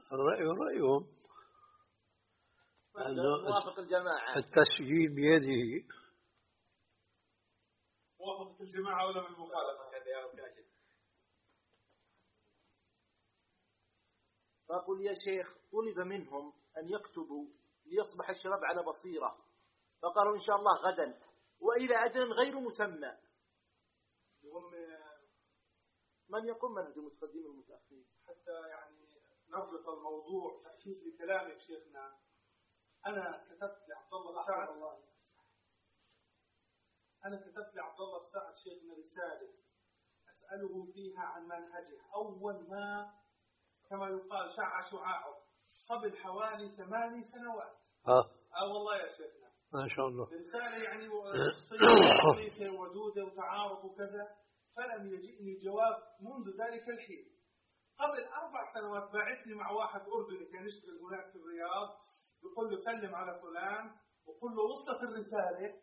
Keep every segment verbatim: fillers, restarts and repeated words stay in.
الرأي رأيهم، موافق الجماعة، التسجيل بيده. موافقة الجماعة ولا من المخالفة؟ فأقول يا شيخ طلب منهم أن يكتبوا ليصبح الشباب على بصيرة، فقالوا إن شاء الله غدا وإلى أجل غير مسمى. من يقوم منهج المتقدمين والمتأخرين حتى يعني نربط الموضوع تأكيد لكلامك شيخنا. أنا كتبت لعبد الله السعد أنا كتبت لعبد الله السعد شيخنا رسالة أسأله فيها عن منهجه أول ما كما يقال شع شعاعه قبل حوالي ثماني سنوات. آه. آه والله يا شيخنا ما شاء الله. رسالة يعني بسيطة ودودة وتعارف وكذا، فلم يجئني جواب منذ ذلك الحين. قبل أربع سنوات باعثني مع واحد أردني كان يشتغل هناك في الرياض، يقول له سلم على فلان وقل له وصلت الرسالة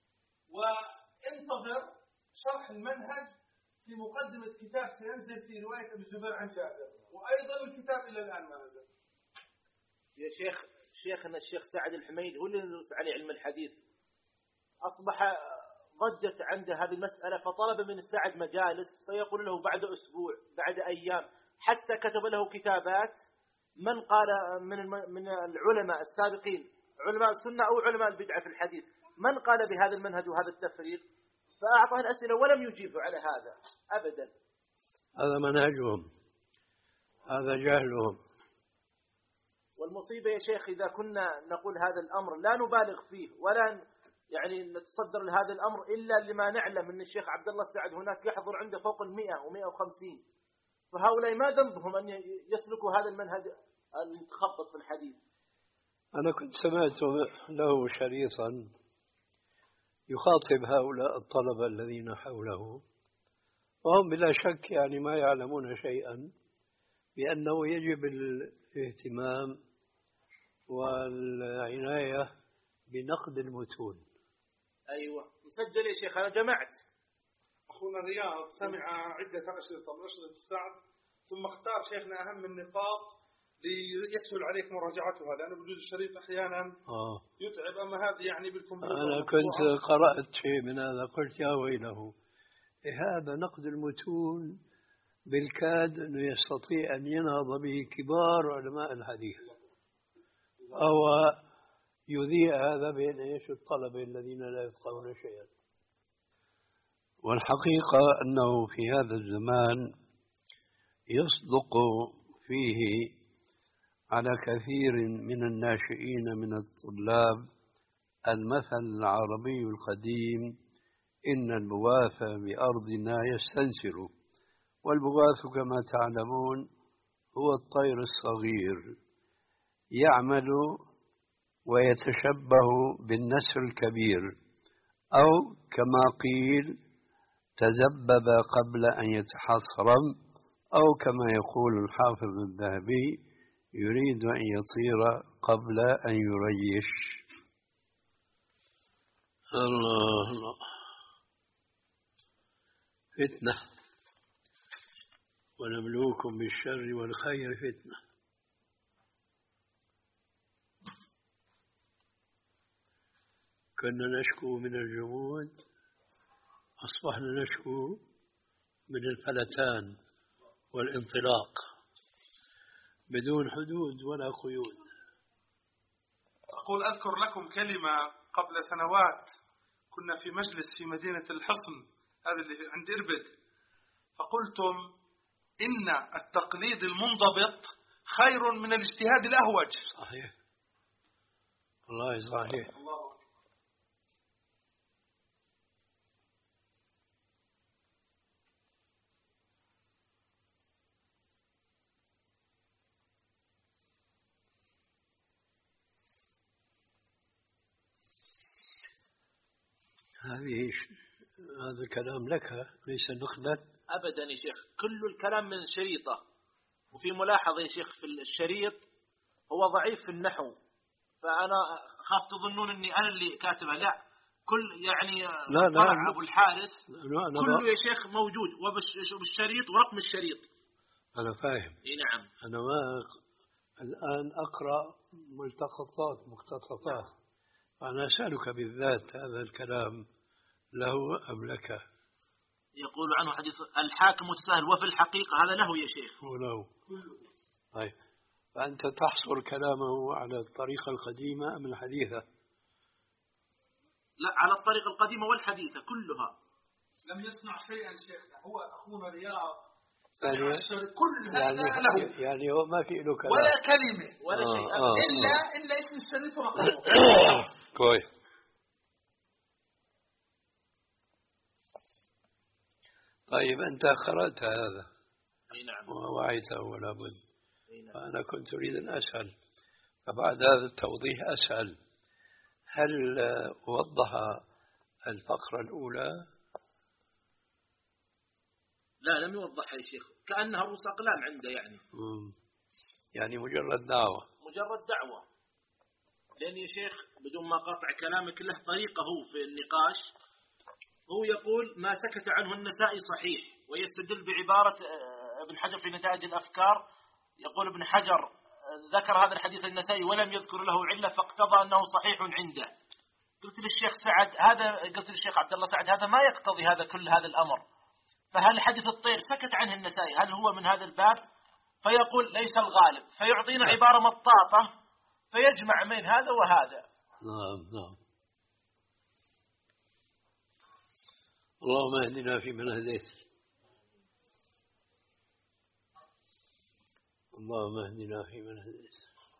وانتظر شرح المنهج في مقدمة كتاب سينزل في رواية أبي الزبير عن جابر، وأيضا الكتاب إلى الآن ما نزل. يا شيخ شيخنا الشيخ سعد الحميد هو اللي ندرس عليه علم الحديث، أصبح ضجت عنده هذه المسألة فطلب من السعد مجالس، فيقول له بعد أسبوع بعد أيام، حتى كتب له كتابات من قال من من العلماء السابقين علماء السنة أو علماء البدعة في الحديث من قال بهذا المنهج وهذا التفريق، فأعطاه الأسئلة ولم يجيب على هذا أبدا. هذا منهجهم، هذا جهلهم. والمصيبة يا شيخ إذا كنا نقول هذا الأمر لا نبالغ فيه ولا يعني نتصدر لهذا الأمر إلا لما نعلم أن الشيخ عبد الله السعد هناك يحضر عنده فوق المئة ومئة وخمسين، فهؤلاء ما ذنبهم أن يسلكوا هذا المنهج المتخبط في الحديث. أنا كنت سمعت له شريطا يخاطب هؤلاء الطلبة الذين حوله، وهم بلا شك يعني ما يعلمون شيئا، بأنه يجب الاهتمام والعناية بنقد المتون. أيوة مسجل يا شيخ، أنا جمعت. أخونا رياض سمع عدة أشرطة من أشرطة السعد ثم اختار شيخنا أهم النقاط ليسهل عليك مراجعتها، لأنه بجوز الشريط أحيانا آه. يتعب، أما هذه يعني بالكمبيوتر. أنا كنت قرأت شيء من هذا قلت يا ويله، هذا نقد المتون بالكاد أنه يستطيع أن ينهض به كبار علماء الحديث، أو يذيع هذا بين إيش الطلبة الذين لا يفقهون شيئا. والحقيقة أنه في هذا الزمان يصدق فيه على كثير من الناشئين من الطلاب المثل العربي القديم: إن البغاث بأرضنا يستنسر. والبغاث كما تعلمون هو الطير الصغير يعمل ويتشبه بالنسر الكبير، أو كما قيل تذبب قبل أن يتحصرم، أو كما يقول الحافظ الذهبي يريد أن يطير قبل أن يريش. الله الله، فتنة، ونبلوكم بالشر والخير فتنة. كنا نشكو من الجمود، أصبحنا نشكو من الفلتان والانطلاق بدون حدود ولا قيود. أقول أذكر لكم كلمة قبل سنوات كنا في مجلس في مدينة الحصن هذا اللي عند إربد، فقلتم إن التقليد المنضبط خير من الاجتهاد الأهوج. صحيح والله صحيح. الله. هذه هذا كلام لك ليس نقدا أبدا يا شيخ، كل الكلام من شريطة. وفي ملاحظة يا شيخ في الشريط هو ضعيف في النحو، فأنا خاف تظنون أني أنا اللي كاتبه، لا كل يعني لا لا أبو الحارث لا كله يا شيخ موجود وبالشريط ورقم الشريط. أنا فاهم. إيه نعم. أنا ما الآن أقرأ ملتقطات مقتطفات، فأنا أسألك بالذات هذا الكلام له أم لك؟ يقول عنه حديث الحاكم متساهل وفي الحقيقة هذا له يا شيخ. وله. طيب، فأنت تحصر كلامه على الطريقة القديمة أم الحديثة؟ لا، على الطريقة القديمة والحديثة كلها. لم يصنع شيئا شيخنا، هو أخونا رياض يعني كل هذا يعني له، يعني هو ما في له كلام ولا كلمة ولا آه شيء آه إلا آه. إلا اسم الشريط ورقمه. كويس. طيب أنت قرأت هذا؟ أي نعم. ووعيته ولا بد. نعم. فأنا كنت أريد أن أسأل، فبعد هذا التوضيح أسأل: هل وضح الفقرة الأولى؟ لا، لم يوضحها يا شيخ، كأنها رؤوس أقلام عنده يعني. مم. يعني مجرد دعوة. مجرد دعوة. لأن يا شيخ بدون ما قاطع كلامك له طريقة هو في النقاش. هو يقول ما سكت عنه النسائي صحيح، ويستدل بعبارة ابن حجر في نتائج الأفكار. يقول ابن حجر ذكر هذا الحديث النسائي ولم يذكر له علة، فاقتضى أنه صحيح عنده. قلت للشيخ سعد هذا قلت للشيخ عبد الله سعد هذا ما يقتضي هذا كل هذا الأمر. فهل حديث الطير سكت عنه النسائي هل هو من هذا الباب؟ فيقول ليس الغالب، فيعطينا عبارة مطاطة فيجمع بين هذا وهذا. نعم نعم. اللهم اهدنا فيمن هديت، اللهم اهدنا فيمن هديت.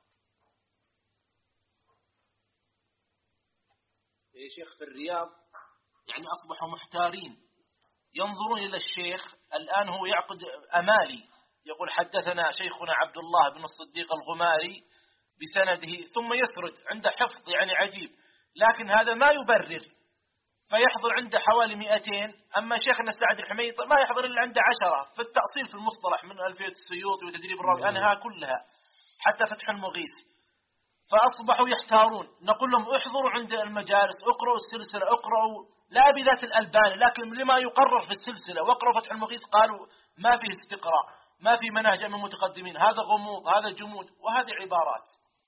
يا شيخ في الرياض يعني أصبحوا محتارين، ينظرون إلى الشيخ الآن هو يعقد أمالي، يقول حدثنا شيخنا عبد الله بن الصديق الغماري بسنده، ثم يسرد عنده حفظ يعني عجيب، لكن هذا ما يبرر، فيحضر عنده حوالي مئتين. أما شيخنا سعد الحميد ما يحضر إلا عنده عشرة في التأصيل في المصطلح، من ألفية السيوطي وتدريب الراوي أنها كلها حتى فتح المغيث. فأصبحوا يحتارون، نقول لهم احضروا عند المجالس، اقرأوا السلسلة، اقرأوا لا بذات الألباني لكن لما يقرر في السلسلة، واقرأوا فتح المغيث قالوا ما فيه استقراء، ما في منهج من المتقدمين، هذا غموض، هذا جمود، وهذه عبارات.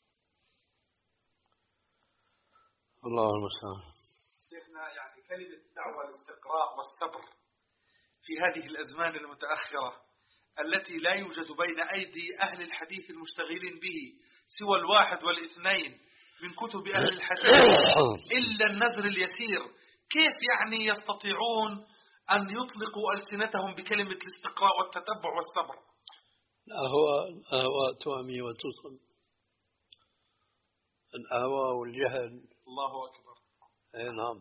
الله المستعان. شيخنا يعني كلمة دعوة الاستقراء والصبر في هذه الأزمان المتأخرة التي لا يوجد بين أيدي أهل الحديث المشتغلين به سوى الواحد والاثنين من كتب أهل الحديث إلا النذر اليسير، كيف يعني يستطيعون أن يطلقوا ألسنتهم بكلمة الاستقراء والتتبع والصبر؟ الأهواء الأهواء تؤمي وتصل، الأهواء والجهل. الله أكبر. أي نعم.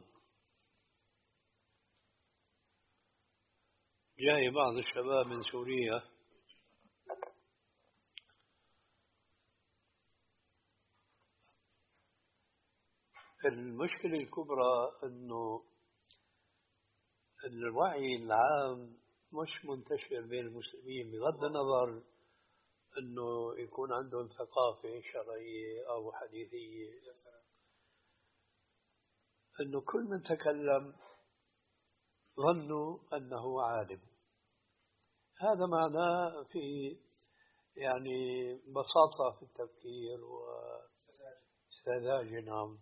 جاي بعض الشباب من سوريا المشكلة الكبرى أنه الوعي العام مش منتشر بين المسلمين، بغض النظر أنه يكون عندهم ثقافة شرعية أو حديثية، أنه كل من تكلم ظنوا أنه عالم. هذا معناه في يعني بساطة في التفكير وسذاجة. نعم.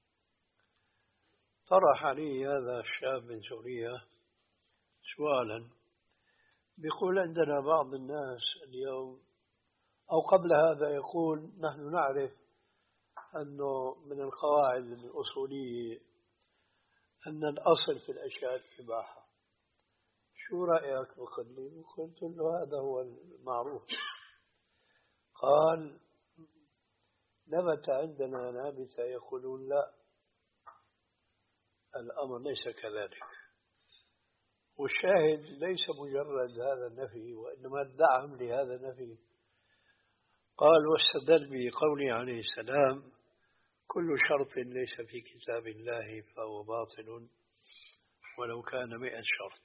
طرح علي هذا الشاب من سوريا سؤالا، بيقول عندنا بعض الناس اليوم أو قبل هذا يقول نحن نعرف أنه من القواعد الأصولية أن الأصل في الأشياء الإباحة، شو رأيك بقول؟ قلت له هذا هو المعروف. قال نبت عندنا نابتة يقولون لا، الأمر ليس كذلك. والشاهد ليس مجرد هذا النفي وإنما الدعم لهذا النفي. قال واستدل بقوله عليه السلام كل شرط ليس في كتاب الله فهو باطل ولو كان مئة شرط.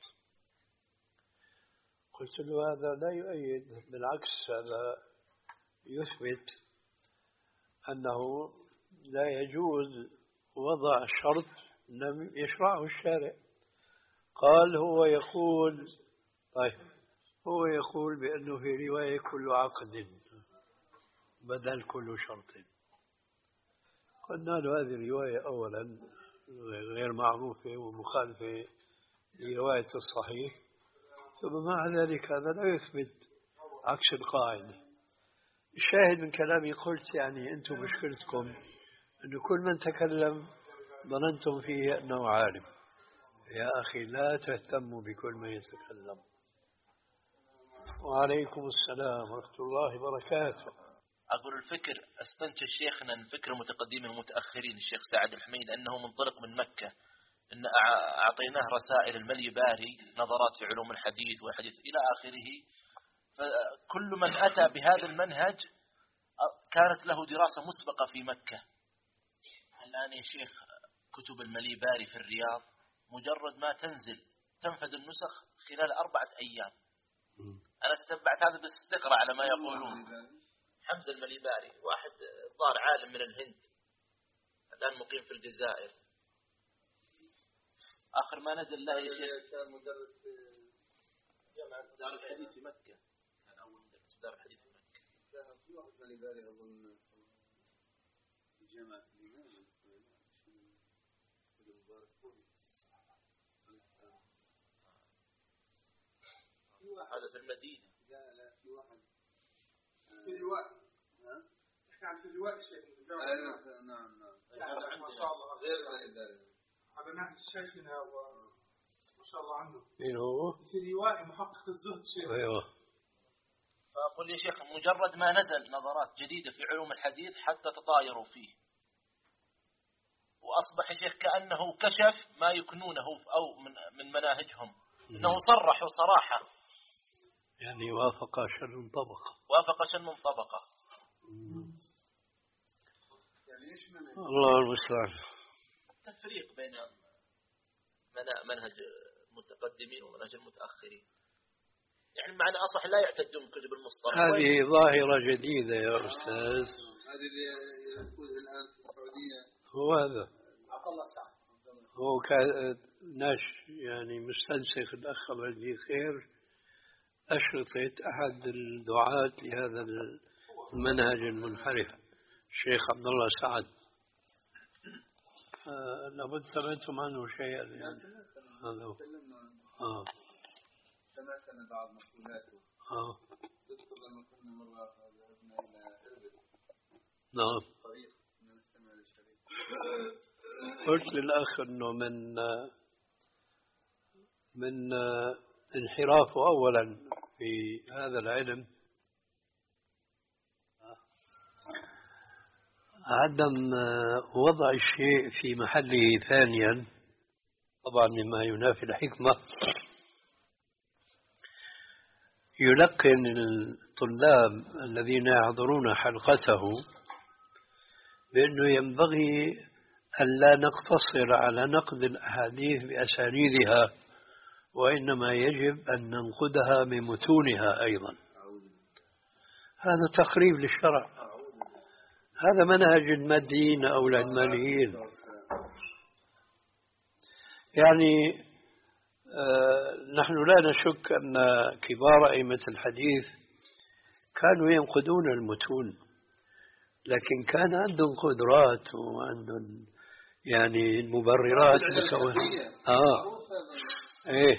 قلت له هذا لا يؤيد، بالعكس هذا يثبت أنه لا يجوز وضع شرط لم يشرعه الشارع. قال هو يقول طيب هو يقول بأنه في رواية كل عقد بدل كل شرط. قلنا له هذه رواية أولا غير معروفة ومخالفة لرواية الصحيح، ثم مع ذلك هذا لا يثبت عكس القاعدة. الشاهد من كلامي قلت يعني أنتم مشكلتكم أنه كل من تكلم ظننتم فيه أنه عالم. يا أخي لا تهتموا بكل من يتكلم. وعليكم السلام ورحمة الله وبركاته. أقول الفكر استنتج شيخنا الفكر المتقدمين والمتأخرين الشيخ سعد الحميد أنه منطلق من مكة، أن أعطيناه رسائل الملي باري نظرات في علوم الحديث والحديث إلى آخره. فكل من أتى بهذا المنهج كانت له دراسة مسبقة في مكة. الآن يا شيخ كتب الملي باري في الرياض مجرد ما تنزل تنفذ النسخ خلال أربعة أيام. أنا تتبعت هذا باستقراء على ما يقولون. حمزة المليباري واحد ظاهر عالم من الهند الآن مقيم في الجزائر. آخر ما نزل له يا شيخ كان مدرس في جامعة دار الحديث في مكة. كان أول مدرس في دار الحديث في مكة. كان في واحد مليباري أظن في جامعة الإمام في المبارك فوري. هذا في المدينة. لا لا في واحد في اللواء. ها؟ كان في اللواء الشيخ. نعم نعم. ما شاء الله غير مليباري. على نهج شيخنا وما شاء الله عنه. مين هو؟ في اللواء محقق الزهد شيخ. أيوه. فأقول يا شيخ مجرد ما نزل نظرات جديدة في علوم الحديث حتى تطايروا فيه، وأصبح يا شيخ كأنه كشف ما يكنونه أو من من مناهجهم، إنه صرحوا صراحة. يعني وافق شن طبقة. وافق شن طبقة. يعني إيش من الله المستعان. تفريق بين منهج المتقدمين ومنهج المتأخرين. يعني معنى أصح لا يعتدون بكتب المصطلح. هذه ظاهرة جديدة يا أستاذ. هذه اللي يقول الآن في السعودية. هو هذا. عبد الله سعد. هو كان ناش يعني مستنسخ الأخ الله يجزيه خير أشرطة أحد الدعاة لهذا المنهج المنحرف الشيخ عبد الله سعد. آه لابد سمعتم عنه شيئا يعني. هذا هو. آه. سمعت بعض مقولاته. آه. تذكر لما كنا مرة ذهبنا إلى إربد. نعم. طريق نستمع للشريك. قلت للأخ أنه من من انحرافه أولا في هذا العلم عدم وضع الشيء في محله ثانيا، طبعا مما ينافي الحكمة. يلقن الطلاب الذين يحضرون حلقته بأنه ينبغي أن لا نقتصر على نقد الأحاديث بأسانيدها، وإنما يجب أن ننقدها بمتونها أيضا. هذا تخريب للشرع، هذا منهج الماديين أو العلمانيين. يعني آه نحن لا نشك أن كبار أئمة الحديث كانوا ينقدون المتون، لكن كان عندهم قدرات وعندهم يعني مبررات متوازنة. آه إيه،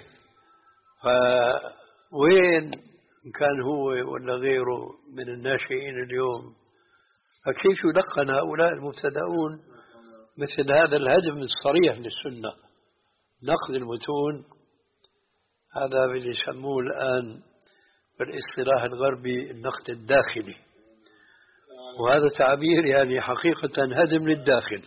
فوين كان هو ولا غيره من الناشئين اليوم؟ فكيف يلقن هؤلاء المبتدئون مثل هذا الهدم الصريح للسنة؟ نقد المتون هذا اللي يسموه الآن بالاصطلاح الغربي النقد الداخلي، وهذا تعبير يعني حقيقة هدم للداخل.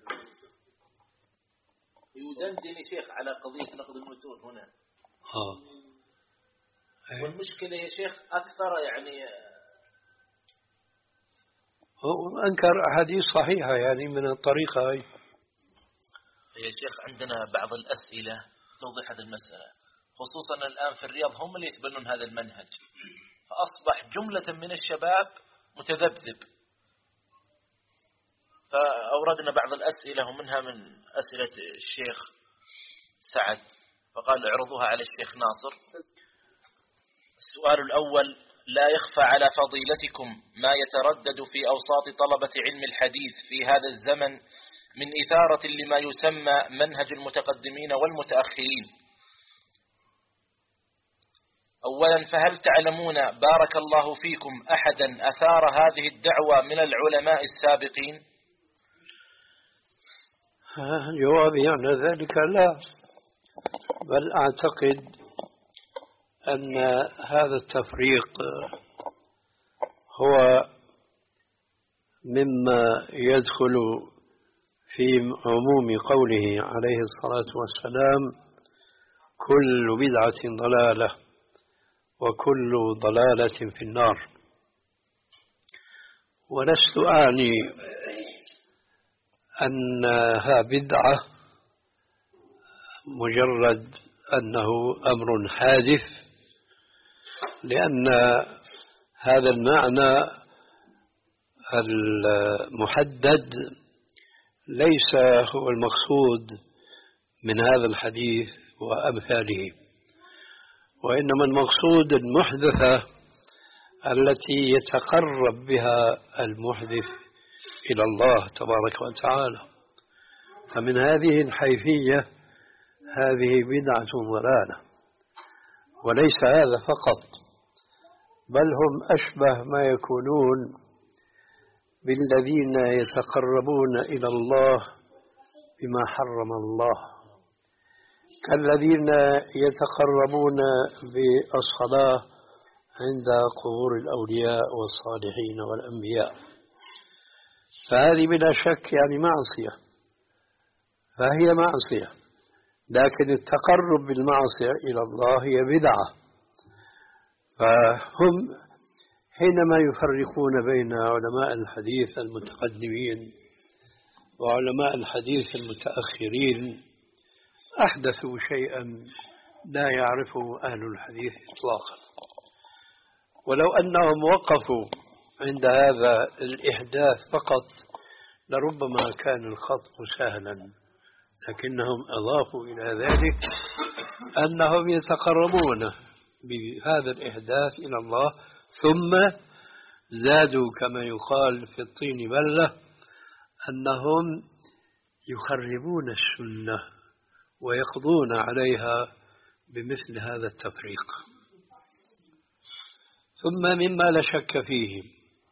يدندن يا شيخ على قضية نقد المتون هنا. آه. والمشكلة يا شيخ أكثر يعني هو أنكر أحاديث صحيحة يعني من الطريقة هاي. يا شيخ عندنا بعض الأسئلة توضح هذه المسألة، خصوصا الآن في الرياض هم اللي يتبنون هذا المنهج، فأصبح جملة من الشباب متذبذب. فأوردنا بعض الأسئلة ومنها من أسئلة الشيخ سعد، فقال اعرضوها على الشيخ ناصر. السؤال الأول: لا يخفى على فضيلتكم ما يتردد في أوساط طلبة علم الحديث في هذا الزمن من إثارة لما يسمى منهج المتقدمين والمتأخرين. أولا، فهل تعلمون بارك الله فيكم أحدا أثار هذه الدعوة من العلماء السابقين؟ جوابي عن ذلك لا، بل أعتقد أن هذا التفريق هو مما يدخل في عموم قوله عليه الصلاة والسلام: كل بدعة ضلالة وكل ضلالة في النار. ولست أعني أنها بدعة مجرد أنه أمر حادث، لأن هذا المعنى المحدد ليس هو المقصود من هذا الحديث وأمثاله، وإنما المقصود المحدثة التي يتقرب بها المحدث إلى الله تبارك وتعالى. فمن هذه الحيثية هذه بدعة ضلالة. وليس هذا فقط، بل هم أشبه ما يكونون بالذين يتقربون إلى الله بما حرم الله، كالذين يتقربون بالصلاة عند قبور الأولياء والصالحين والأنبياء. فهذه بلا شك يعني معصية، فهي معصية، لكن التقرب بالمعصية إلى الله هي بدعة. فهم حينما يفرقون بين علماء الحديث المتقدمين وعلماء الحديث المتأخرين أحدثوا شيئا لا يعرفه أهل الحديث إطلاقا. ولو أنهم وقفوا عند هذا الإحداث فقط لربما كان الخطأ سهلا، لكنهم أضافوا إلى ذلك أنهم يتقربون بهذا الإحداث إلى الله، ثم زادوا كما يقال في الطين بلة أنهم يخربون السنة ويقضون عليها بمثل هذا التفريق. ثم مما لا شك فيه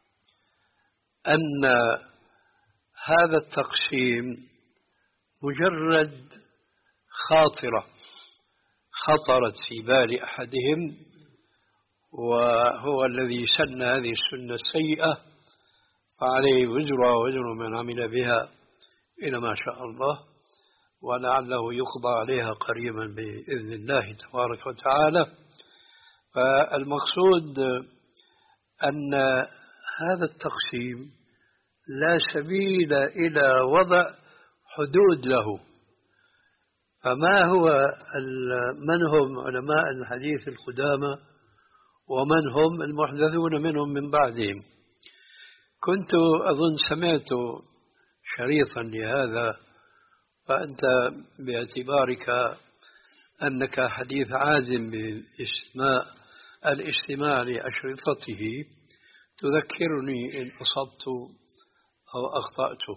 أن هذا التقسيم مجرد خاطرة خطرت في بال أحدهم، وهو الذي سن هذه السنة السيئة، فعليه وزر وزر من عمل بها إلى ما شاء الله، ولعله يقضى عليها قريبا بإذن الله تبارك وتعالى. فالمقصود أن هذا التقسيم لا سبيل إلى وضع حدود له. فما هو من هم علماء الحديث القدامى ومن هم المحدثون منهم من بعدهم؟ كنت أظن سمعت شريطا لهذا، فأنت باعتبارك أنك حديث عازم بالاستماع الاستماع لأشرطته تذكرني إن أصبت أو أخطأت.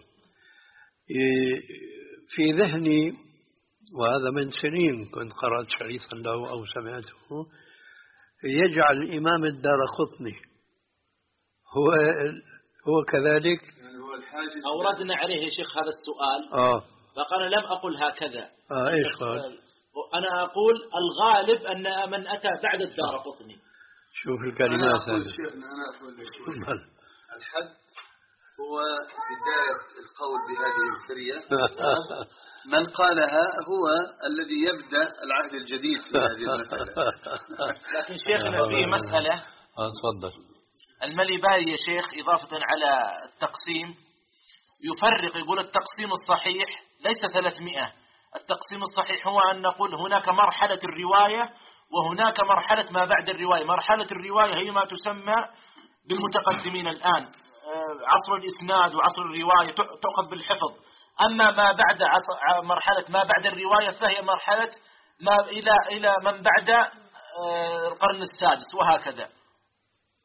في ذهني، وهذا من سنين كنت قرأت شريطا له أو سمعته، يجعل الإمام الدارقطني هو هو كذلك. يعني هو الحاجز أوردنا عليه يا شيخ هذا السؤال، آه. فقال لم أقل هكذا. آه إيش قال؟ أنا أقول الغالب أن من أتى بعد الدارقطني. شوف الكلمات. أنا أقول شيخنا أنا أقول لك الحد هو بداية القول بهذه السرية. من قالها هو الذي يبدأ العهد الجديد في هذه المسألة. لكن شيخنا في مسألة تفضل. المليباري يا شيخ إضافة على التقسيم يفرق، يقول التقسيم الصحيح ليس ثلاثمائة. التقسيم الصحيح هو أن نقول هناك مرحلة الرواية وهناك مرحلة ما بعد الرواية. مرحلة الرواية هي ما تسمى بالمتقدمين الآن، عصر الإسناد وعصر الرواية تأخذ بالحفظ. أما ما بعد مرحلة ما بعد الرواية فهي مرحلة ما إلى إلى من بعد القرن السادس وهكذا.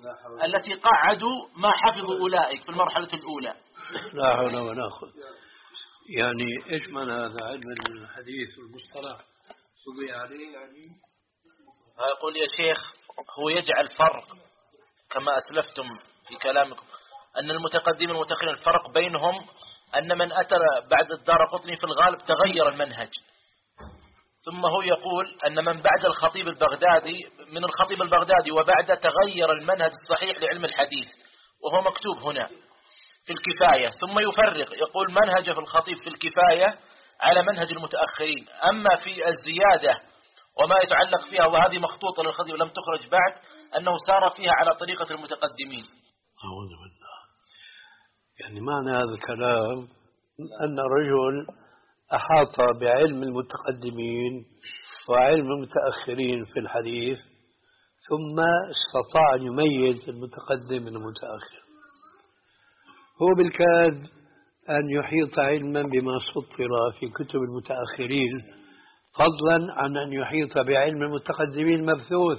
التي قعدوا ما حفظوا أولئك في المرحلة الأولى. لا حول ولا قوة. يعني إيش معنى هذا علم الحديث والمصطلح طبيعي عليه يعني؟ يقول يا شيخ هو يجعل فرق كما أسلفتم في كلامكم أن المتقدمين والمتأخرين الفرق بينهم أن من أتى بعد الدارقطني في الغالب تغير المنهج، ثم هو يقول أن من بعد الخطيب البغدادي من الخطيب البغدادي وبعد تغير المنهج الصحيح لعلم الحديث، وهو مكتوب هنا في الكفاية. ثم يفرق يقول منهج في الخطيب في الكفاية على منهج المتأخرين، أما في الزيادة وما يتعلق فيها وهذه مخطوطة للخطيب ولم تخرج بعد أنه سار فيها على طريقة المتقدمين. أعوذ بالله. يعني معنى هذا الكلام أن الرجل أحاط بعلم المتقدمين وعلم المتأخرين في الحديث، ثم استطاع أن يميز المتقدم من المتأخر. هو بالكاد أن يحيط علما بما سطر في كتب المتأخرين، فضلا عن أن يحيط بعلم المتقدمين المبثوث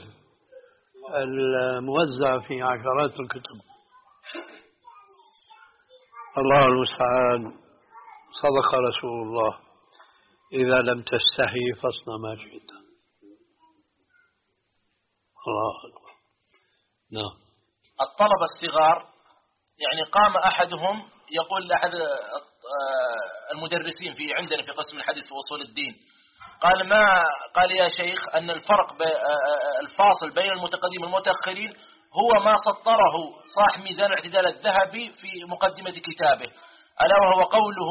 الموزع في عشرات الكتب. الله المستعان. صدق رسول الله: إذا لم تستحي فاصنع ما شئت. الله أكبر. نعم. الطلبة الصغار يعني قام أحدهم يقول لأحد المدرسين في عندنا في قسم الحديث وأصول الدين، قال ما قال يا شيخ أن الفرق الفاصل بين المتقدمين والمتأخرين هو ما سطره صاحب ميزان الاعتدال الذهبي في مقدمة كتابه، ألا وهو قوله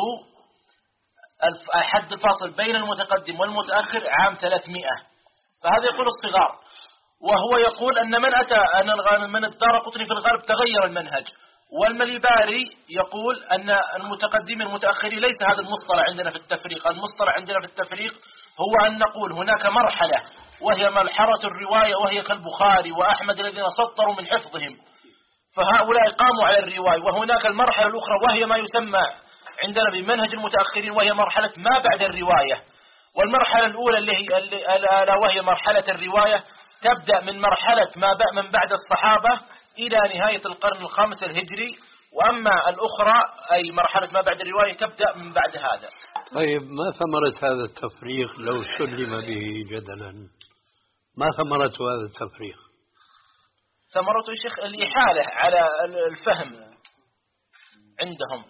الحد الفاصل بين المتقدم والمتأخر عام ثلاثمائة. فهذا يقول الصغار، وهو يقول أن من أتى أن من الدارقطني في الغالب تغير المنهج، والمليباري يقول أن المتقدمين والمتأخرين ليس هذا المصطلح عندنا في التفريق. المصطلح عندنا في التفريق هو أن نقول هناك مرحلة وهي مرحلة الرواية، وهي كالبخاري وأحمد الذين سطروا من حفظهم، فهؤلاء قاموا على الرواية، وهناك المرحلة الأخرى وهي ما يسمى عندنا بمنهج المتأخرين وهي مرحلة ما بعد الرواية. والمرحلة الأولى اللي هي ألا وهي مرحلة الرواية تبدأ من مرحلة ما من بعد الصحابة إلى نهاية القرن الخامس الهجري، وأما الأخرى أي مرحلة ما بعد الرواية تبدأ من بعد هذا. طيب ما ثمرة هذا التفريق لو سلم به جدلا؟ ما ثمرة هذا التفريق؟ ثمرته يا شيخ الإحالة على الفهم عندهم.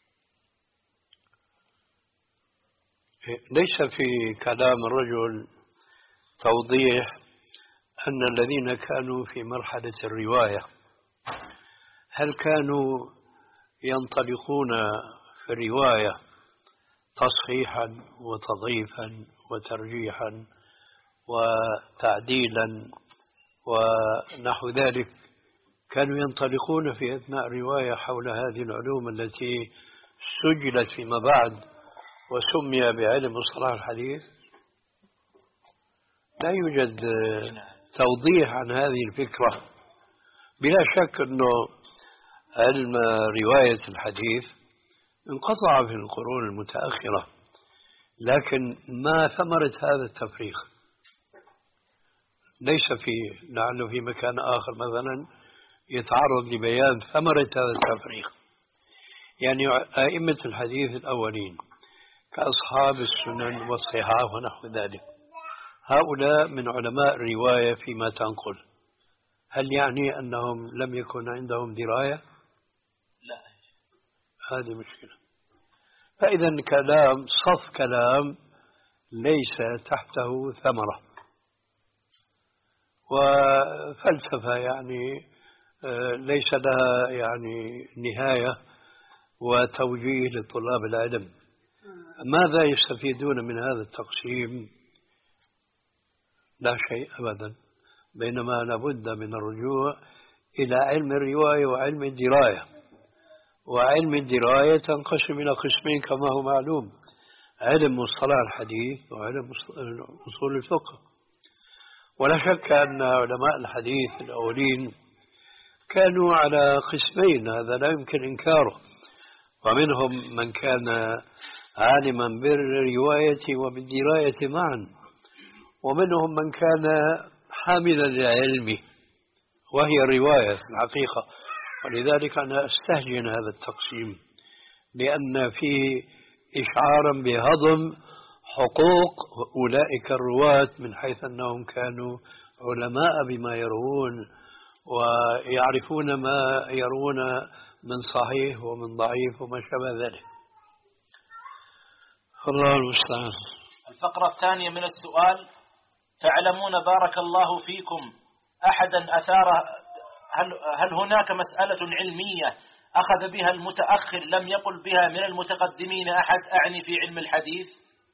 ليس في كلام الرجل توضيح أن الذين كانوا في مرحلة الرواية هل كانوا ينطلقون في الرواية تصحيحا وتضعيفا وترجيحا وتعديلا ونحو ذلك؟ كانوا ينطلقون في أثناء الرواية حول هذه العلوم التي سجلت فيما بعد وسمي بعلم مصطلح الحديث؟ لا يوجد توضيح عن هذه الفكرة. بلا شك أنه علم رواية الحديث انقطع في القرون المتأخرة، لكن ما ثمرة هذا التفريق؟ ليس في لعله في مكان آخر مثلا يتعرض لبيان ثمرة هذا التفريق. يعني أئمة الحديث الأولين كأصحاب السنن والصحاح ونحو ذلك، هؤلاء من علماء الرواية فيما تنقل، هل يعني أنهم لم يكن عندهم دراية؟ لا، هذه مشكلة. فإذا كلام صف كلام ليس تحته ثمرة، وفلسفة يعني ليس لها يعني نهاية وتوجيه لطلاب العلم. ماذا يستفيدون من هذا التقسيم؟ لا شيء أبدا، بينما لابد من الرجوع إلى علم الرواية وعلم الدراية. وعلم الدراية تنقسم إلى قسمين كما هو معلوم: علم مصطلح الحديث وعلم أصول الفقه. ولا شك أن علماء الحديث الأولين كانوا على قسمين، هذا لا يمكن إنكاره، ومنهم من كان عالما بالرواية وبالدراية معا، ومنهم من كان حاملا للعلم وهي الرواية في الحقيقة. ولذلك أنا أستهجن هذا التقسيم، لأن فيه إشعارا بهضم حقوق أولئك الرواة من حيث أنهم كانوا علماء بما يروون ويعرفون ما يروون من صحيح ومن ضعيف وما شابه ذلك. الله المستعان. الفقرة الثانية من السؤال: تعلمون بارك الله فيكم أحدا أثار هل, هل هناك مسألة علمية أخذ بها المتأخر لم يقل بها من المتقدمين أحد، أعني في علم الحديث؟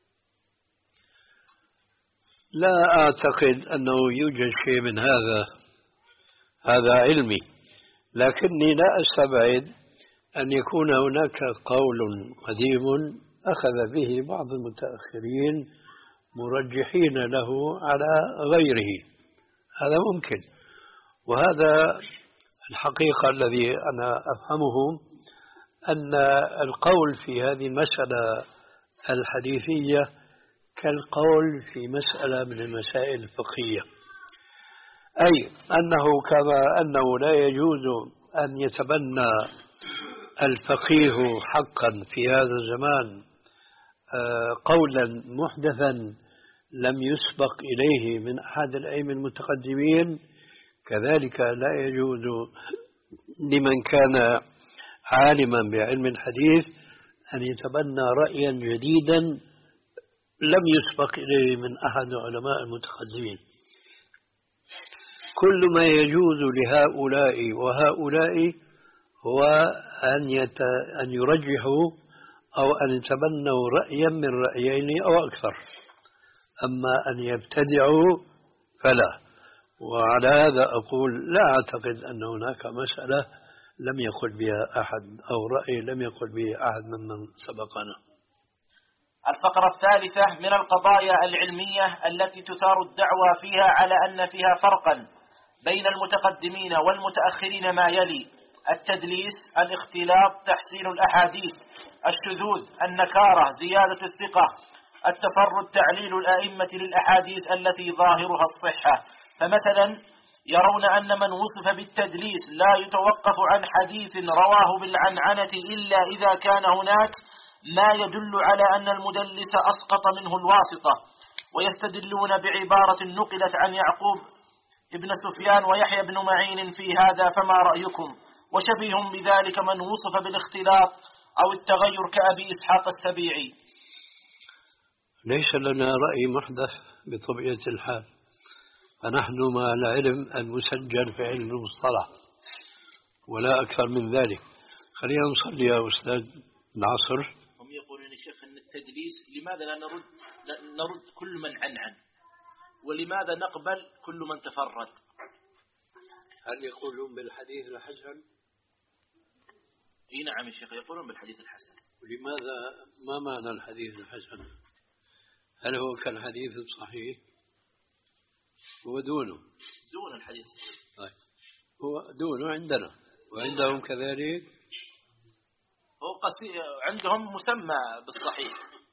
لا أعتقد أنه يوجد شيء من هذا، هذا علمي، لكني لا أستبعد أن يكون هناك قول قديم أخذ به بعض المتأخرين مرجحين له على غيره، هذا ممكن. وهذا الحقيقة الذي أنا أفهمه، أن القول في هذه المسألة الحديثية كالقول في مسألة من المسائل الفقهية، أي أنه كما أنه لا يجوز أن يتبنى الفقيه حقا في هذا الزمان قولا محدثا لم يسبق إليه من أحد الأئمة المتقدمين، كذلك لا يجوز لمن كان عالما بعلم الحديث أن يتبنى رأيا جديدا لم يسبق إليه من أحد علماء المتقدمين. كل ما يجوز لهؤلاء وهؤلاء هو أن, يت... أن يرجحوا أو أن يتبنوا رأيا من رأيين أو أكثر، أما أن يبتدعوا فلا. وعلى هذا أقول لا أعتقد أن هناك مسألة لم يقل بها أحد أو رأي لم يقل به أحد ممن سبقنا. الفقرة الثالثة من القضايا العلمية التي تثار الدعوى فيها على أن فيها فرقا بين المتقدمين والمتأخرين ما يلي: التدليس، الاختلاط، تحسين الأحاديث، الشذوذ، النكارة، زيادة الثقة، التفرد، تعليل الأئمة للأحاديث التي ظاهرها الصحة. فمثلا يرون أن من وصف بالتدليس لا يتوقف عن حديث رواه بالعنعنة إلا إذا كان هناك ما يدل على أن المدلس أسقط منه الواسطة، ويستدلون بعبارة نقلت عن يعقوب ابن سفيان ويحيى بن معين في هذا، فما رأيكم؟ وشبيه بذلك من وصف بالاختلاط أو التغير كأبي إسحاق السبيعي. ليس لنا رأي محدث بطبيعة الحال، فنحن مع العلم المسجل في علم المصطلح ولا أكثر من ذلك. خلينا نصلي يا أستاذ العصر. هم يقولون يا شيخ أن التدليس لماذا لا نرد نرد كل من عنعن، ولماذا نقبل كل من تفرد؟ هل يقولون بالحديث الحسن؟ اي نعم يا شيخ، يقولون بالحديث الحسن. ولماذا ما معنى الحديث الحسن؟ هل هو كالحديث الصحيح؟ هو دونه دون الحديث. طيب هو دونه عندنا وعندهم كذلك. هو قصي عندهم مسمى بالصحيح.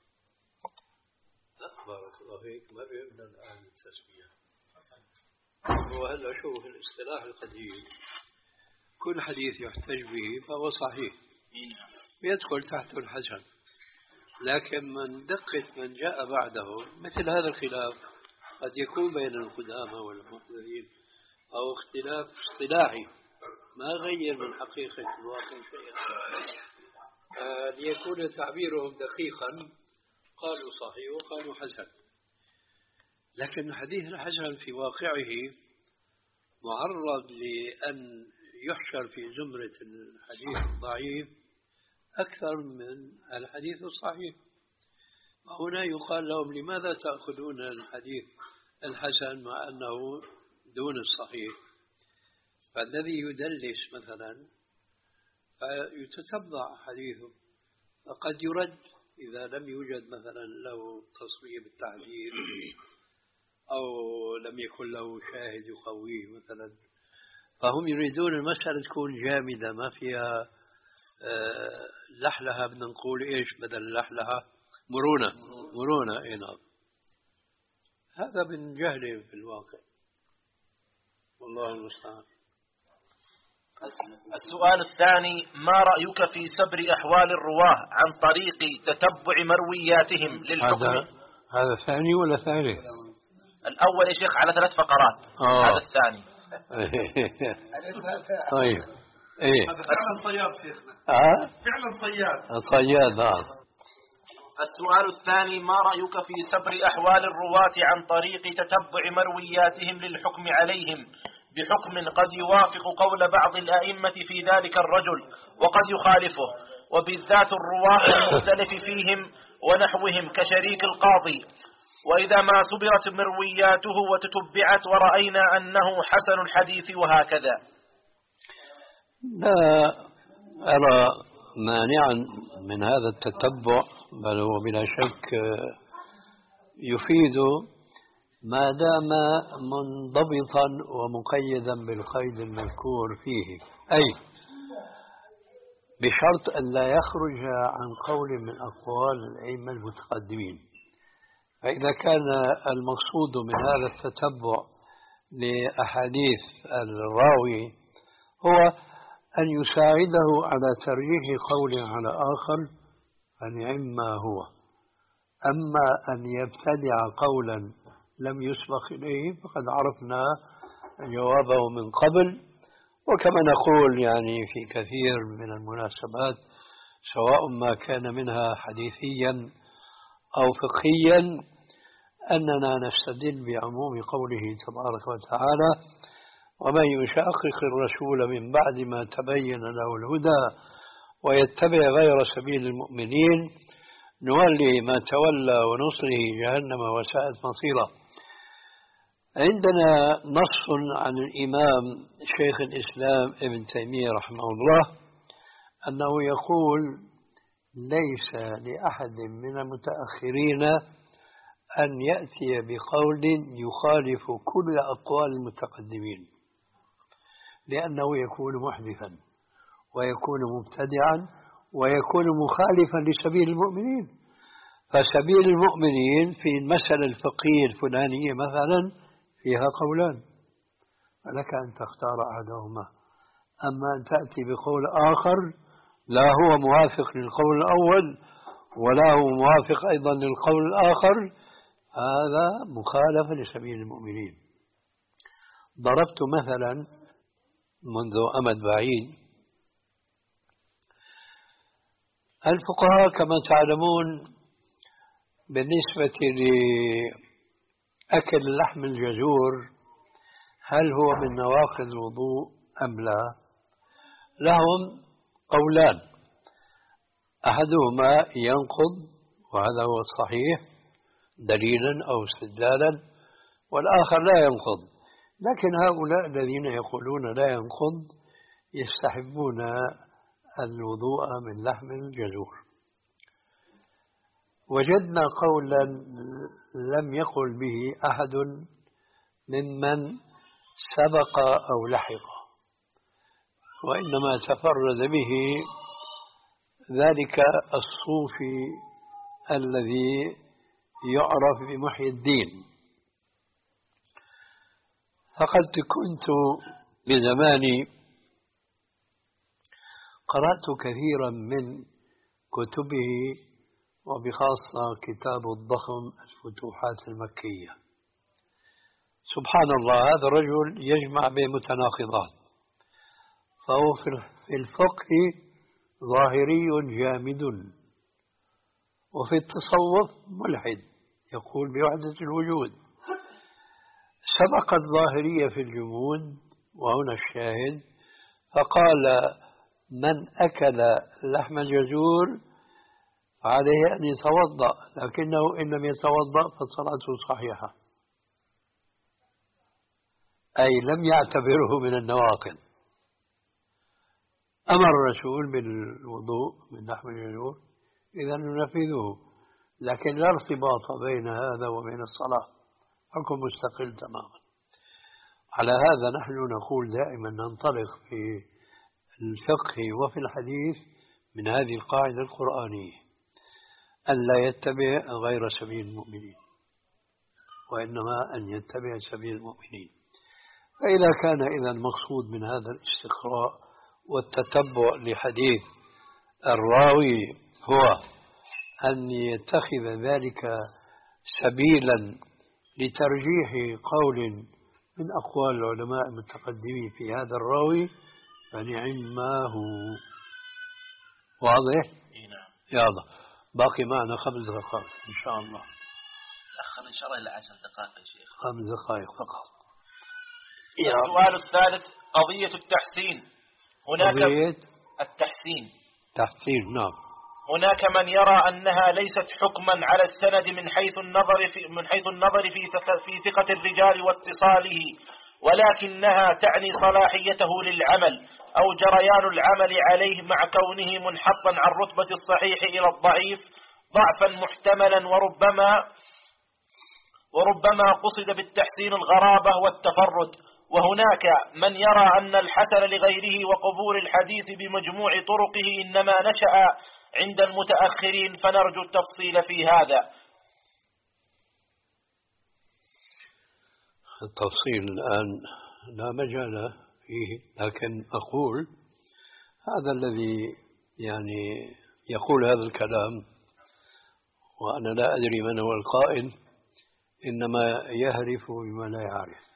لا بارك الله فيك، ما بيبنى الآن التسمية. هو هلا شوف الاصطلاح القديم كل حديث يحتج به فهو صحيح يدخل تحت الحسن، لكن من دقة من جاء بعده مثل هذا الخلاف قد يكون بين القدامى والمحدثين أو اختلاف اصطلاحي ما غير من حقيقة الواقع شيئا، آه ليكون تعبيرهم دقيقا قالوا صحيح وقالوا حسن. لكن الحديث الحسن في واقعه معرض لأن يحشر في زمرة الحديث الضعيف أكثر من الحديث الصحيح. هنا يقال لهم لماذا تأخذون الحديث الحسن مع أنه دون الصحيح؟ فالذي يدلس مثلا فيتتبع حديثه فقد يرد إذا لم يوجد مثلا له تصريح بالتعديل أو لم يكن له شاهد يقويه مثلا. فهم يريدون المسألة تكون جامدة ما فيها آه لحلها، بدنا نقول إيش بدل لحلها؟ مرونة. مرونة إيه نعم. هذا من جهل في الواقع، والله المستعان. السؤال الثاني: ما رأيك في سبر أحوال الرواه عن طريق تتبع مروياتهم للحكم؟ هذا هذا ثاني ولا ثالث؟ الأول يا شيخ على ثلاث فقرات. آه. هذا الثاني. طيب ايه هذا فعلا صياد شيخنا. اه فعلا صياد. صياد. اه السؤال الثاني: ما رأيك في سبر أحوال الرواة عن طريق تتبع مروياتهم للحكم عليهم بحكم قد يوافق قول بعض الأئمة في ذلك الرجل وقد يخالفه، وبالذات الرواة المختلف فيهم ونحوهم كشريك القاضي، وإذا ما سبرت مروياته وتتبعت ورأينا أنه حسن الحديث وهكذا؟ لا أرى مانعا من هذا التتبع، بل هو بلا شك يفيد ما دام منضبطا ومقيدا بالقيد المذكور فيه، أي بشرط أن لا يخرج عن قول من أقوال الأئمة المتقدمين. فإذا كان المقصود من هذا التتبع لأحاديث الراوي هو أن يساعده على ترجيح قول على آخر فنعم ما هو، أما أن يبتدع قولا لم يسبق إليه فقد عرفنا جوابه من قبل. وكما نقول يعني في كثير من المناسبات، سواء ما كان منها حديثيا أو فقهيا، أننا نستدل بعموم قوله تبارك وتعالى: ومن يشاقق الرسول من بعد ما تبين له الهدى ويتبع غير سبيل المؤمنين نولي ما تولى ونصره جهنم وساءت مصيرا. عندنا نص عن الإمام شيخ الإسلام ابن تيمية رحمه الله أنه يقول: ليس لأحد من المتأخرين أن يأتي بقول يخالف كل أقوال المتقدمين، لأنه يكون محدثا ويكون مبتدعا ويكون مخالفا لسبيل المؤمنين. فسبيل المؤمنين في المسألة الفقهية الفلانية مثلا فيها قولان، فلك أن تختار أحدهما. أما أن تأتي بقول آخر لا هو موافق للقول الأول ولا هو موافق أيضا للقول الآخر، هذا مخالفة لسبيل المؤمنين. ضربت مثلا منذ أمد بعيد، الفقهاء كما تعلمون بالنسبة لأكل لحم الجزور هل هو من نواقض الوضوء أم لا؟ لهم قولان: أحدهما ينقض وهذا هو الصحيح دليلا أو استدلالا، والآخر لا ينقض. لكن هؤلاء الذين يقولون لا ينقض يستحبون الوضوء من لحم الجزور. وجدنا قولا لم يقل به أحد ممن سبق أو لحق، وإنما تفرد به ذلك الصوفي الذي يعرف بمحي الدين. فقد كنت بزماني قرأت كثيرا من كتبه، وبخاصة كتاب الضخم الفتوحات المكية. سبحان الله، هذا الرجل يجمع بين متناقضات، فهو في الفقه ظاهري جامد، وفي التصوف ملحد يقول بوحدة الوجود. سبق الظاهرية في الجمود، وهنا الشاهد، فقال: من أكل لحم الجزور عليه أن يتوضأ، لكنه إن لم يتوضأ فصلاته صحيحة، أي لم يعتبره من النواقض. أمر الرسول بالوضوء من لحم الجزور، إذا ننفذه، لكن لا ارتباط بين هذا وبين الصلاة، حكم مستقل تماما. على هذا نحن نقول دائما ننطلق في الفقه وفي الحديث من هذه القاعدة القرآنية: أن لا يتبع غير سبيل المؤمنين، وإنما أن يتبع سبيل المؤمنين. فإذا كان إذا المقصود من هذا الاستقراء والتتبع لحديث الراوي هو أن يتخذ ذلك سبيلا لترجيح قول من أقوال العلماء المتقدمين في هذا الراوي، فنعم ما هو. واضح؟ نعم. يلا باقي معنا خمس دقائق إن شاء الله. أخر إن شاء الله إلى عشر دقائق يا شيخ. خمس دقائق فقط. السؤال الثالث قضية التحسين. هناك قضية التحسين. تحسين نعم. هناك من يرى أنها ليست حكما على السند من حيث النظر في من حيث النظر في في ثقة الرجال واتصاله، ولكنها تعني صلاحيته للعمل أو جريان العمل عليه مع كونه منحطا عن رتبة الصحيح إلى الضعيف ضعفا محتملا، وربما وربما قصد بالتحسين الغرابة والتفرد. وهناك من يرى أن الحسن لغيره وقبول الحديث بمجموع طرقه إنما نشأ عند المتأخرين، فنرجو التفصيل في هذا. التفصيل الآن لا مجال فيه، لكن أقول هذا الذي يعني يقول هذا الكلام وأنا لا أدري من هو القائل، إنما يهرف بما لا يعرف.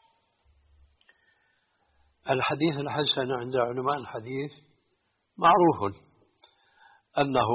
الحديث الحسن عند علماء الحديث معروف أنه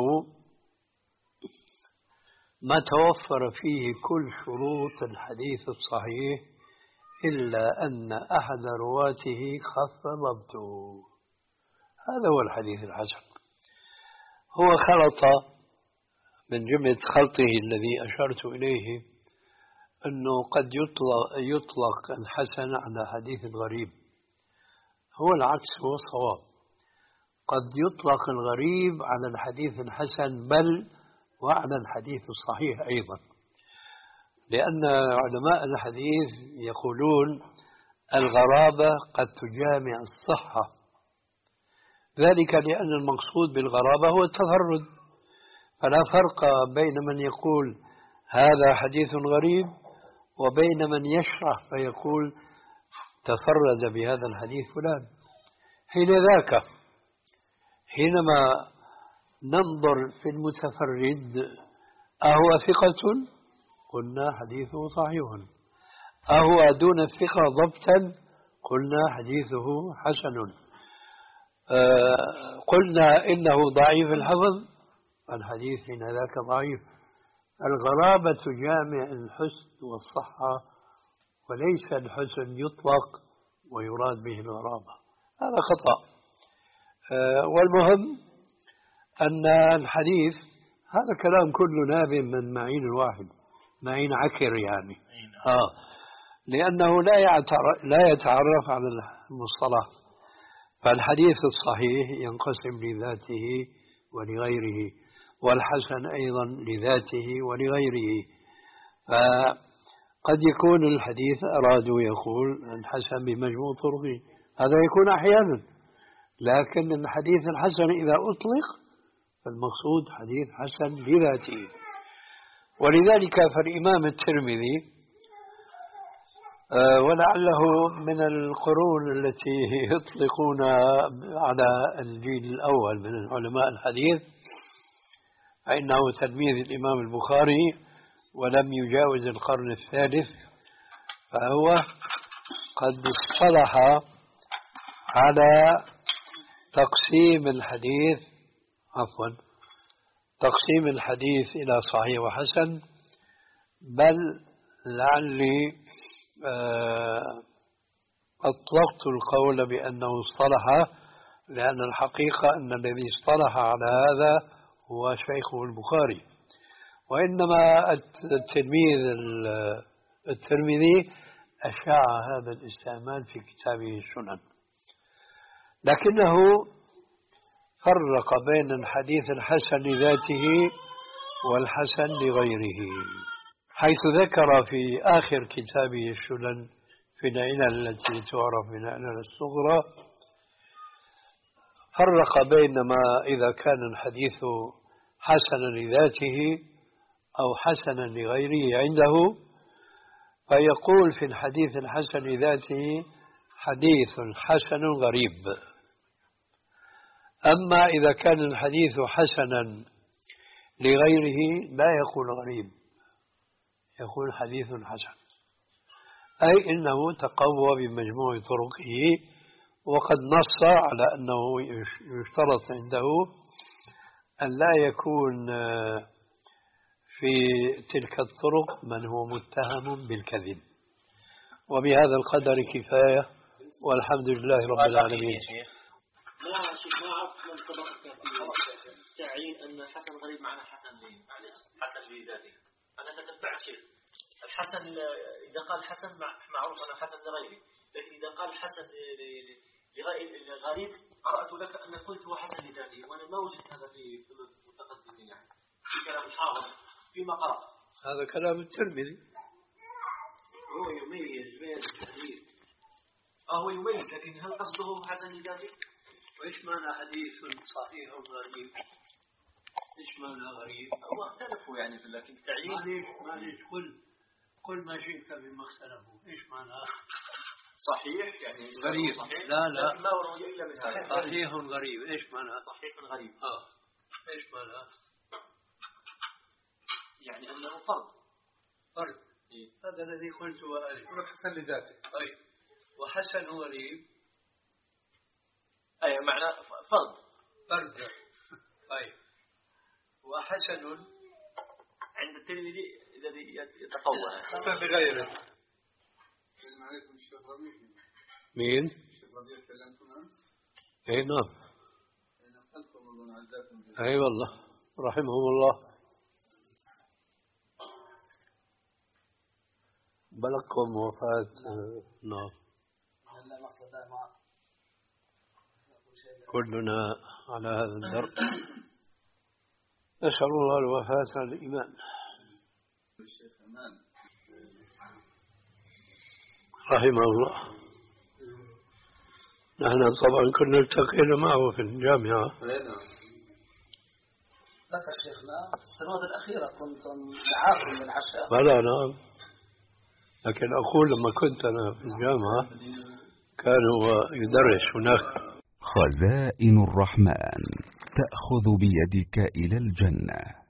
ما توفر فيه كل شروط الحديث الصحيح إلا أن أحد رواته خف ضبطه. هذا هو الحديث الحسن. هو خلط من جملة خلطه الذي أشرت إليه أنه قد يطلق, يطلق الحسن على حديث الغريب. هو العكس، هو صواب. قد يطلق الغريب على الحديث الحسن بل وعلى الحديث الصحيح أيضا، لأن علماء الحديث يقولون الغرابة قد تجامع الصحة، ذلك لأن المقصود بالغرابة هو التفرد، فلا فرق بين من يقول هذا حديث غريب وبين من يشرح فيقول تفرد بهذا الحديث فلان. حين ذاك حينما ننظر في المتفرد أهو ثقة قلنا حديثه صحيح، أهو دون الثقة ضبطا قلنا حديثه حسن، آه قلنا إنه ضعيف الحفظ الحديث حين ذاك ضعيف. الغرابة جامع الحسن والصحة، وليس الحسن يطلق ويراد به الغرابة، هذا خطأ. آه والمهم أن الحديث هذا كلام كله نابع من معين الواحد، معين عكر يعني آه لأنه لا لا يتعرف على المصطلح. فالحديث الصحيح ينقسم لذاته ولغيره، والحسن أيضا لذاته ولغيره. فقد يكون الحديث أرادوا يقول الحسن بمجموع طرقه، هذا يكون أحيانا، لكن الحديث الحسن إذا أطلق فالمقصود حديث حسن لذاته. ولذلك فالإمام الترمذي ولعله من القرون التي يطلقون على الجيل الأول من علماء الحديث، فإنه تلميذ الإمام البخاري ولم يجاوز القرن الثالث، فهو قد اصطلح على تقسيم الحديث عفوا تقسيم الحديث إلى صحيح وحسن، بل لعلي أطلقت القول بأنه اصطلح، لأن الحقيقة أن الذي اصطلح على هذا هو شيخه البخاري، وإنما التلميذ الترمذي أشاع هذا الاستعمال في كتابه السنن، لكنه فرق بين الحديث الحسن لذاته والحسن لغيره، حيث ذكر في آخر كتابه السنن في العلل التي تعرف من العلل الصغرى، فرق بين ما إذا كان الحديث حسنا لذاته أو حسنا لغيره عنده، فيقول في الحديث الحسن لذاته حديث حسن غريب، أما إذا كان الحديث حسنا لغيره لا يكون غريب، يكون حديث حسن، أي إنه تقوى بمجموع طرقه، وقد نص على أنه يشترط عنده أن لا يكون في تلك الطرق من هو متهم بالكذب. وبهذا القدر كفاية، والحمد لله رب العالمين. لا شيخ، ما أعرف من طبقة تعيين أن حسن غريب معنى حسن لي، معلش حسن لذاته. أنا تتبعت شيخ الحسن، إذا قال حسن معروف أنه حسن لغيره، لكن إذا قال حسن لغريب قرأت لك أن قلت هو حسن لذاته، وأنا ما وجدت هذا في المتقدمين يعني في كلام الحافظ فيما قرأ. هذا كلام الترمذي. هو يميز بين التحديد، آه هو يميز، لكن هل قصده حسن لذاته؟ وإيش معنى حديث صحيح غريب؟ إيش معنى غريب؟ هو اختلفوا يعني في، لكن تعيين معليش معليش قل قل ما شئت بما اختلفوا. إيش معنى صحيح يعني غريب؟ صحيح. لا لا ما هو إلا من هذا صحيح غريب. إيش معنى صحيح غريب؟ آه إيش معنى؟ يعني أنه فرد فرد. إيه؟ هذا الذي قلت وألف حسن لذاته. طيب، وحسن غريب أي معنى فرد فرد. طيب، وحسن عند الترمذي الذي يتقوى حسن لغيره. السلام عليكم الشيخ ربيع. مين؟ الشيخ ربيع كلمتم أمس؟ أي نعم. أنا قلتكم أظن عزاكم. أي والله رحمهم الله. بلغكم وفاة نعم. كلنا على هذا الدرب. نسأل الله الوفاة على الإيمان. الشيخ أمان رحمه الله. نحن طبعا كنا التقينا معه في الجامعة. ذكر شيخنا في السنوات الأخيرة كنتم معاكم من العشاء. بلى نعم، لكن أقول لما كنت أنا في الجامعة كان هو يدرس هناك. خزائن الرحمن تأخذ بيدك إلى الجنة.